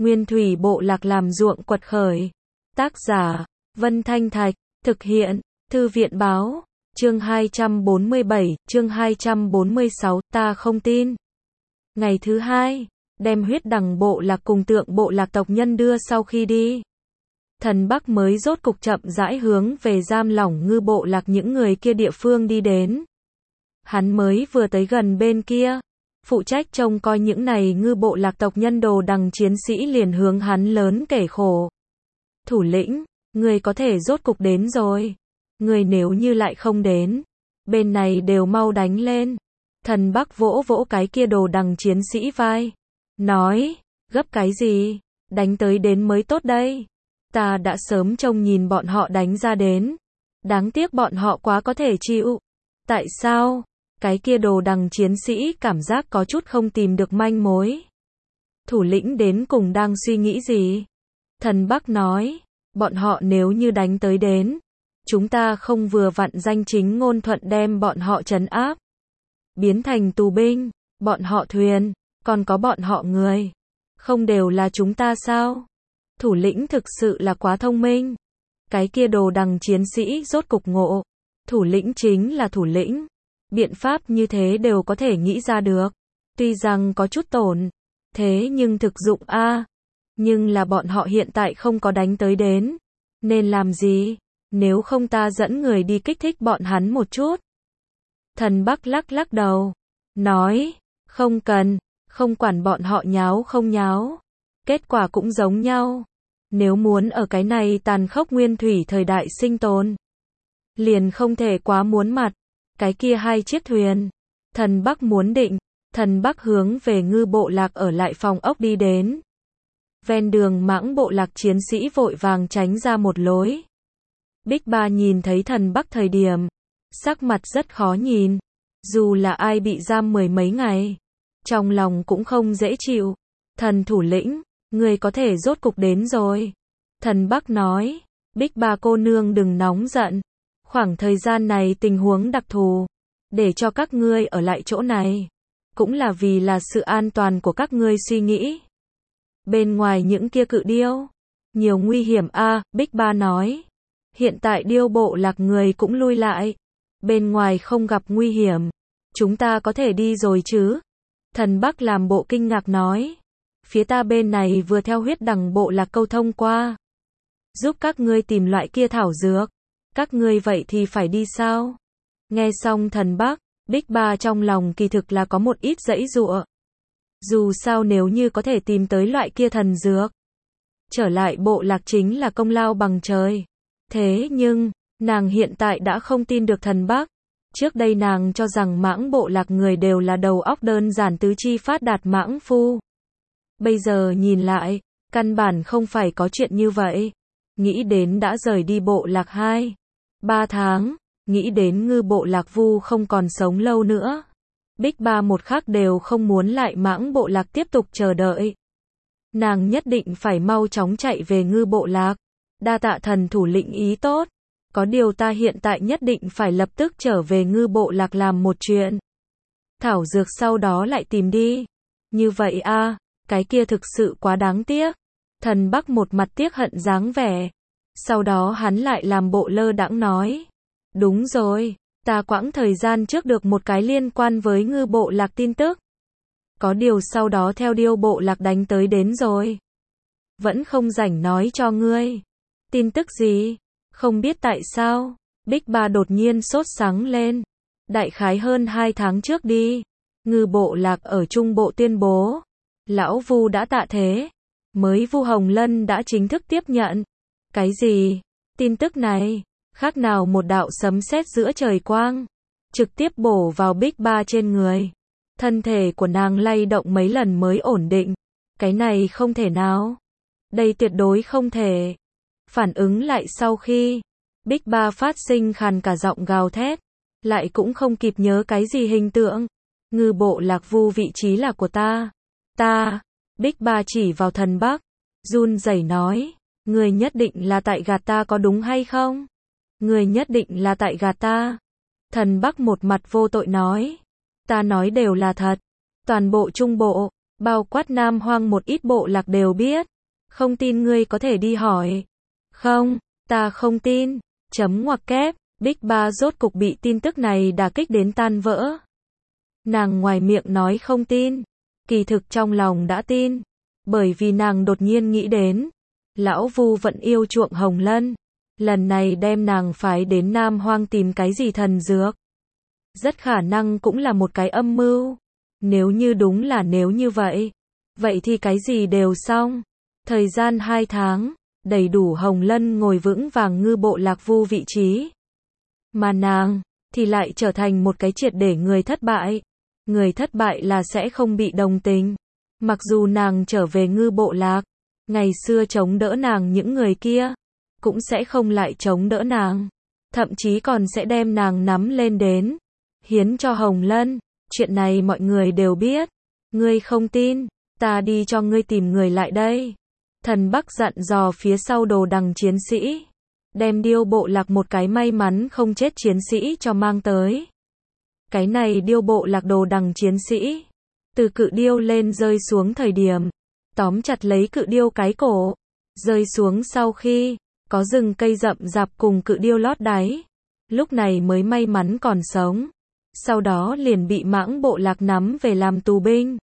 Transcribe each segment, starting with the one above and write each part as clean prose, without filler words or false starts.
Nguyên thủy bộ lạc làm ruộng quật khởi. Tác giả, Vân Thanh Thạch, thực hiện, Thư viện báo, chương 247, chương 246, ta không tin. Ngày thứ hai, đem huyết đằng bộ lạc cùng tượng bộ lạc tộc nhân đưa sau khi đi. Thần Bắc mới rốt cục chậm rãi hướng về giam lỏng ngư bộ lạc những người kia địa phương đi đến. Hắn mới vừa tới gần bên kia, phụ trách trông coi những này ngư bộ lạc tộc nhân đồ đằng chiến sĩ liền hướng hắn lớn kể khổ. Thủ lĩnh, người có thể rốt cục đến rồi. Người nếu như lại không đến, bên này đều mau đánh lên. Thần Bắc vỗ vỗ cái kia đồ đằng chiến sĩ vai. Nói, gấp cái gì, đánh tới đến mới tốt đây. Ta đã sớm trông nhìn bọn họ đánh ra đến. Đáng tiếc bọn họ quá có thể chịu. Tại sao? Cái kia đồ đằng chiến sĩ cảm giác có chút không tìm được manh mối. Thủ lĩnh đến cùng đang suy nghĩ gì? Thần Bắc nói, bọn họ nếu như đánh tới đến, chúng ta không vừa vặn danh chính ngôn thuận đem bọn họ trấn áp, biến thành tù binh, bọn họ thuyền, còn có bọn họ người, không đều là chúng ta sao? Thủ lĩnh thực sự là quá thông minh. Cái kia đồ đằng chiến sĩ rốt cục ngộ, thủ lĩnh chính là thủ lĩnh, biện pháp như thế đều có thể nghĩ ra được. Tuy rằng có chút tổn, thế nhưng thực dụng a. Nhưng là bọn họ hiện tại không có đánh tới đến, nên làm gì? Nếu không ta dẫn người đi kích thích bọn hắn một chút. Thần Bắc lắc lắc đầu, nói, không cần, không quản bọn họ nháo không nháo, kết quả cũng giống nhau. Nếu muốn ở cái này tàn khốc nguyên thủy thời đại sinh tồn, liền không thể quá muốn mặt. Cái kia hai chiếc thuyền, Thần Bắc muốn định, Thần Bắc hướng về ngư bộ lạc ở lại phòng ốc đi đến. Ven đường mãng bộ lạc chiến sĩ vội vàng tránh ra một lối. Bích Ba nhìn thấy Thần Bắc thời điểm, sắc mặt rất khó nhìn. Dù là ai bị giam mười mấy ngày, trong lòng cũng không dễ chịu. Thần thủ lĩnh, người có thể rốt cục đến rồi. Thần Bắc nói, Bích Ba cô nương đừng nóng giận. Khoảng thời gian này tình huống đặc thù, để cho các ngươi ở lại chỗ này, cũng là vì là sự an toàn của các ngươi suy nghĩ. Bên ngoài những kia cự điêu, nhiều nguy hiểm a. Bích Ba nói, hiện tại điêu bộ lạc người cũng lui lại, bên ngoài không gặp nguy hiểm, chúng ta có thể đi rồi chứ? Thần Bắc làm bộ kinh ngạc nói, phía ta bên này vừa theo huyết đằng bộ lạc câu thông qua, giúp các ngươi tìm loại kia thảo dược, các ngươi vậy thì phải đi sao? Nghe xong Thần Bắc, Bích Ba trong lòng kỳ thực là có một ít giãy giụa. Dù sao nếu như có thể tìm tới loại kia thần dược, trở lại bộ lạc chính là công lao bằng trời. Thế nhưng, nàng hiện tại đã không tin được Thần Bắc. Trước đây nàng cho rằng mãng bộ lạc người đều là đầu óc đơn giản tứ chi phát đạt mãng phu. Bây giờ nhìn lại, căn bản không phải có chuyện như vậy. Nghĩ đến đã rời đi bộ lạc 2-3 tháng, nghĩ đến ngư bộ lạc vu không còn sống lâu nữa. Bích Ba một khắc đều không muốn lại mãng bộ lạc tiếp tục chờ đợi. Nàng nhất định phải mau chóng chạy về ngư bộ lạc. Đa tạ thần thủ lĩnh ý tốt. Có điều ta hiện tại nhất định phải lập tức trở về ngư bộ lạc làm một chuyện. Thảo dược sau đó lại tìm đi. Như vậy a, cái kia thực sự quá đáng tiếc. Thần Bắc một mặt tiếc hận dáng vẻ. Sau đó hắn lại làm bộ lơ đãng nói. Đúng rồi, ta quãng thời gian trước được một cái liên quan với ngư bộ lạc tin tức. Có điều sau đó theo điêu bộ lạc đánh tới đến rồi. Vẫn không rảnh nói cho ngươi. Tin tức gì? Không biết tại sao, Bích Ba đột nhiên sốt sắng lên. Đại khái hơn 2 tháng trước đi, ngư bộ lạc ở Trung Bộ tuyên bố, lão Vu đã tạ thế, mới Vu Hồng Lân đã chính thức tiếp nhận. Cái gì? Tin tức này, khác nào một đạo sấm sét giữa trời quang, trực tiếp bổ vào Bích Ba trên người. Thân thể của nàng lay động mấy lần mới ổn định. Cái này không thể nào. Đây tuyệt đối không thể. Phản ứng lại sau khi Bích Ba phát sinh khàn cả giọng gào thét, lại cũng không kịp nhớ cái gì hình tượng. Ngư bộ lạc vu vị trí là của ta. Bích Ba chỉ vào Thần Bắc, run rẩy nói, người nhất định là tại gạt ta có đúng hay không? Người nhất định là tại gạt ta. Thần Bắc một mặt vô tội nói, ta nói đều là thật. Toàn bộ Trung Bộ, bao quát Nam Hoang một ít bộ lạc đều biết. Không tin ngươi có thể đi hỏi. Không, ta không tin. Chấm ngoặc kép, Big Ba rốt cục bị tin tức này đả kích đến tan vỡ. Nàng ngoài miệng nói không tin, kỳ thực trong lòng đã tin, bởi vì nàng đột nhiên nghĩ đến, lão Vu vẫn yêu chuộng Hồng Lân, lần này đem nàng phái đến Nam Hoang tìm cái gì thần dược. Rất khả năng cũng là một cái âm mưu. Nếu như đúng là nếu như vậy thì cái gì đều xong. Thời gian 2 tháng, đầy đủ Hồng Lân ngồi vững vàng ngư bộ lạc Vu vị trí. Mà nàng, thì lại trở thành một cái triệt để người thất bại. Người thất bại là sẽ không bị đồng tình. Mặc dù nàng trở về ngư bộ lạc, ngày xưa chống đỡ nàng những người kia, cũng sẽ không lại chống đỡ nàng. Thậm chí còn sẽ đem nàng nắm lên đến, hiến cho Hồng Lân. Chuyện này mọi người đều biết. Ngươi không tin, ta đi cho ngươi tìm người lại đây. Thần Bắc dặn dò phía sau đồ đằng chiến sĩ, đem điêu bộ lạc một cái may mắn không chết chiến sĩ cho mang tới. Cái này điêu bộ lạc đồ đằng chiến sĩ, từ cự điêu lên rơi xuống thời điểm, tóm chặt lấy cự điêu cái cổ, rơi xuống sau khi, có rừng cây rậm rạp cùng cự điêu lót đáy, lúc này mới may mắn còn sống. Sau đó liền bị mãng bộ lạc nắm về làm tù binh.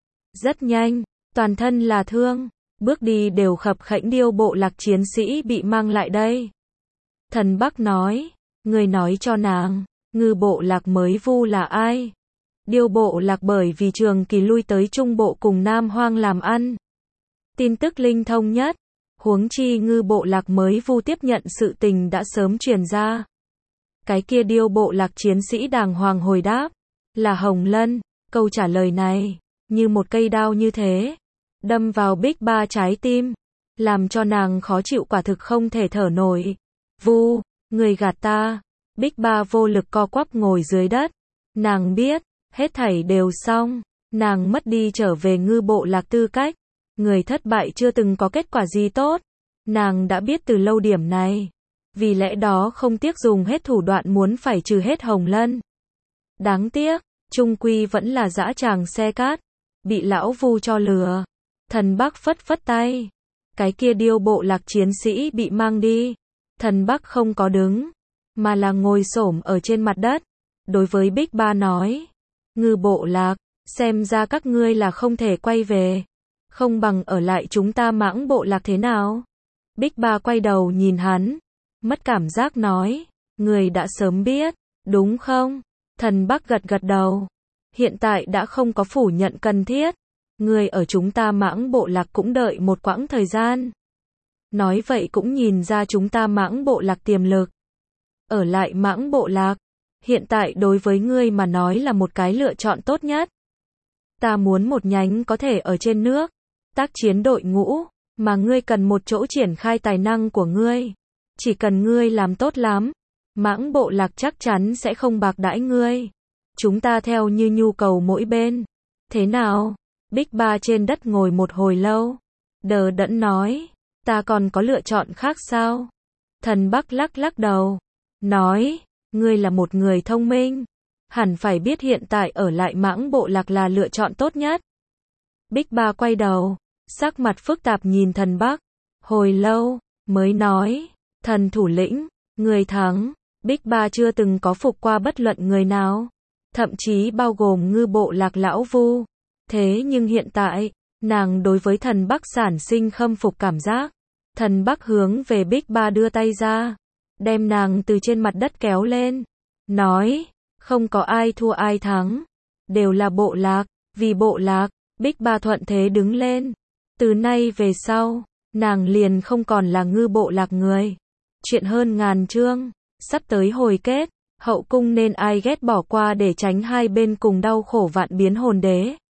Rất nhanh, toàn thân là thương, bước đi đều khập khẽnh điêu bộ lạc chiến sĩ bị mang lại đây. Thần Bắc nói, người nói cho nàng, ngư bộ lạc mới Vu là ai? Điêu bộ lạc bởi vì Trường Kỳ lui tới Trung Bộ cùng Nam Hoang làm ăn. Tin tức linh thông nhất, huống chi ngư bộ lạc mới Vu tiếp nhận sự tình đã sớm truyền ra. Cái kia điêu bộ lạc chiến sĩ đàng hoàng hồi đáp, là Hồng Lân. Câu trả lời này, như một cây đao như thế, đâm vào Big Ba trái tim, làm cho nàng khó chịu quả thực không thể thở nổi. Vu, người gạt ta. Big Ba vô lực co quắp ngồi dưới đất. Nàng biết, hết thảy đều xong, nàng mất đi trở về ngư bộ lạc tư cách. Người thất bại chưa từng có kết quả gì tốt. Nàng đã biết từ lâu điểm này. Vì lẽ đó không tiếc dùng hết thủ đoạn muốn phải trừ hết Hồng Lân. Đáng tiếc, chung quy vẫn là dã tràng xe cát, bị lão Vu cho lừa. Thần Bắc phất phất tay, cái kia điêu bộ lạc chiến sĩ bị mang đi. Thần Bắc không có đứng, mà là ngồi xổm ở trên mặt đất, đối với Big Ba nói, ngư bộ lạc, xem ra các ngươi là không thể quay về, không bằng ở lại chúng ta mãng bộ lạc thế nào. Big Ba quay đầu nhìn hắn, mất cảm giác nói, người đã sớm biết, đúng không? Thần Bắc gật gật đầu, hiện tại đã không có phủ nhận cần thiết, người ở chúng ta mãng bộ lạc cũng đợi một quãng thời gian. Nói vậy cũng nhìn ra chúng ta mãng bộ lạc tiềm lực. Ở lại mãng bộ lạc, hiện tại đối với ngươi mà nói là một cái lựa chọn tốt nhất. Ta muốn một nhánh có thể ở trên nước, tác chiến đội ngũ, mà ngươi cần một chỗ triển khai tài năng của ngươi. Chỉ cần ngươi làm tốt lắm, mãng bộ lạc chắc chắn sẽ không bạc đãi ngươi. Chúng ta theo như nhu cầu mỗi bên. Thế nào? Big Ba trên đất ngồi một hồi lâu, đờ đẫn nói, ta còn có lựa chọn khác sao? Thần Bắc lắc lắc đầu, nói, ngươi là một người thông minh, hẳn phải biết hiện tại ở lại mãng bộ lạc là lựa chọn tốt nhất. Big Ba quay đầu, sắc mặt phức tạp nhìn thần Bắc, hồi lâu, mới nói, thần thủ lĩnh, người thắng. Big Ba chưa từng có phục qua bất luận người nào, thậm chí bao gồm ngư bộ lạc lão Vu. Thế nhưng hiện tại, nàng đối với thần Bắc sản sinh khâm phục cảm giác. Thần Bắc hướng về Big Ba đưa tay ra, đem nàng từ trên mặt đất kéo lên, nói, không có ai thua ai thắng, đều là bộ lạc, vì bộ lạc. Big Ba thuận thế đứng lên, từ nay về sau, nàng liền không còn là ngư bộ lạc người. Chuyện hơn ngàn chương, sắp tới hồi kết, hậu cung nên ai ghét bỏ qua để tránh hai bên cùng đau khổ vạn biến hồn đế.